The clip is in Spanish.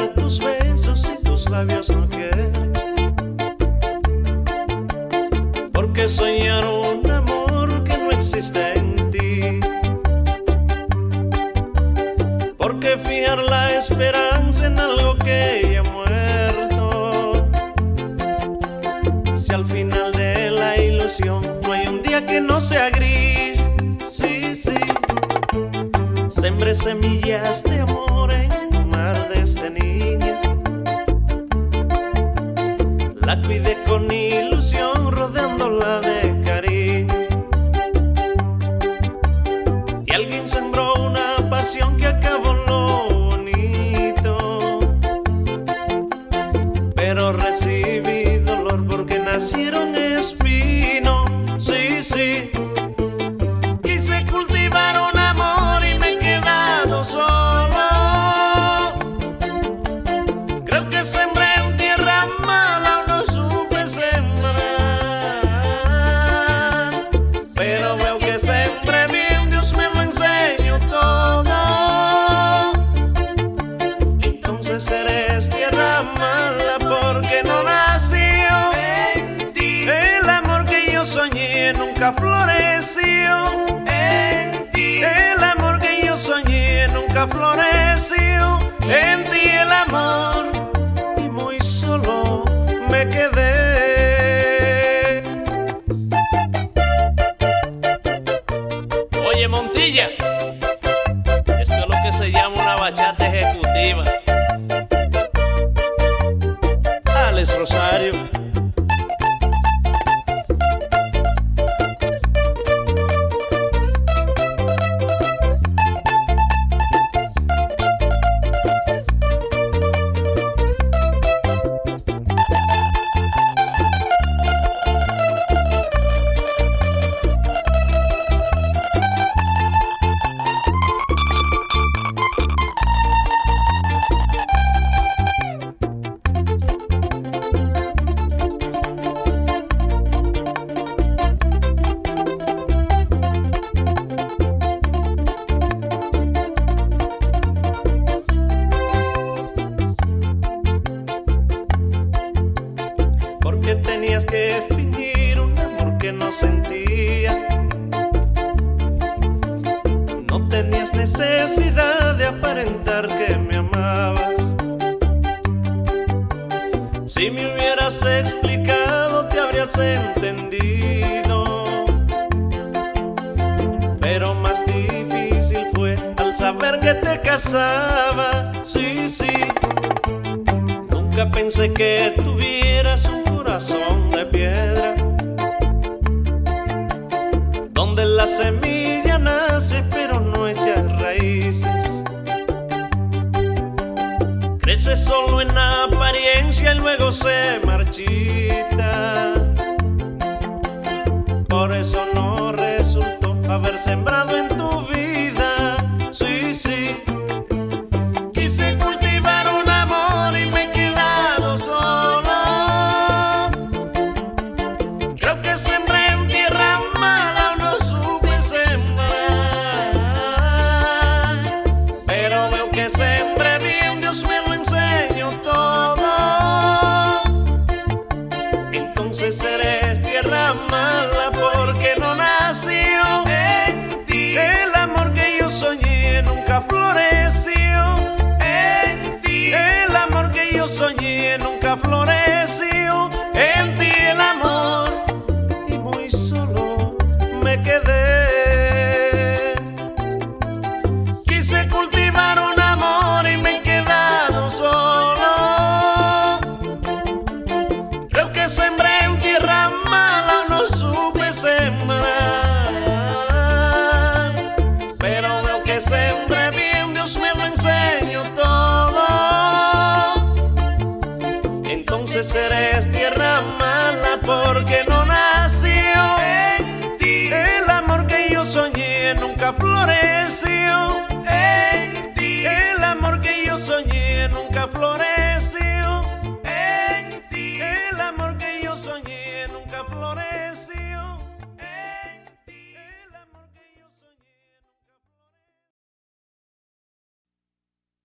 tus besos y tus labios no quieren, porque soñar un amor que no existe en ti, porque fijar la esperanza en algo que ya ha muerto. Si al final de la ilusión no hay un día que no sea gris, sí, sí. Sembré semillas de amor en tu mar desde niña, la cuidé con ilusión rodeándola de cariño, y alguien sembró una pasión que acabó lo bonito, pero recibí dolor porque nacieron espinos, sí, sí. Quise cultivar un amor y me he quedado solo. Creo que sembré en tierra mala o no supe sembrar, pero veo que sembré bien, Dios me lo enseñó todo. Entonces eres tierra mala porque no nació en ti. El amor que yo soñé nunca floreció en ti. El amor que yo soñé nunca floreció en ti. El amor, y muy solo me quedé. Oye, Montilla, esto es lo que se llama una bachata ejecutiva. Alex Rosario. Porque tenías que fingir un amor que no sentía. No tenías necesidad de aparentar que me amabas. Si me hubieras explicado te habrías entendido, pero más difícil fue al saber que te casaba. Sí, sí. Nunca pensé que tuvieras un corazón de piedra, donde la semilla nace pero no echa raíces. Crece solo en apariencia y luego se marchita. Por eso no resultó haber sembrado en tu vida. Sí, sí. Quise cultivar un amor y me he quedado solo. Creo que sembré en tierra mala o no supe sembrar, pero veo que sembré bien, Dios me lo enseñó todo. Entonces eres tierra mala porque no nació en ti. El amor que yo soñé nunca floreció en ti. El amor que yo soñé nunca floreció en ti. El amor, y muy solo me quedé. Quise cultivar un amor y me he quedado solo. Creo que sembré en tierra mala o no supe sembrar, pero veo que sembré bien, Dios me lo enseñó todo. Entonces eres tierra mala porque no nació en ti. El amor que yo soñé nunca floreció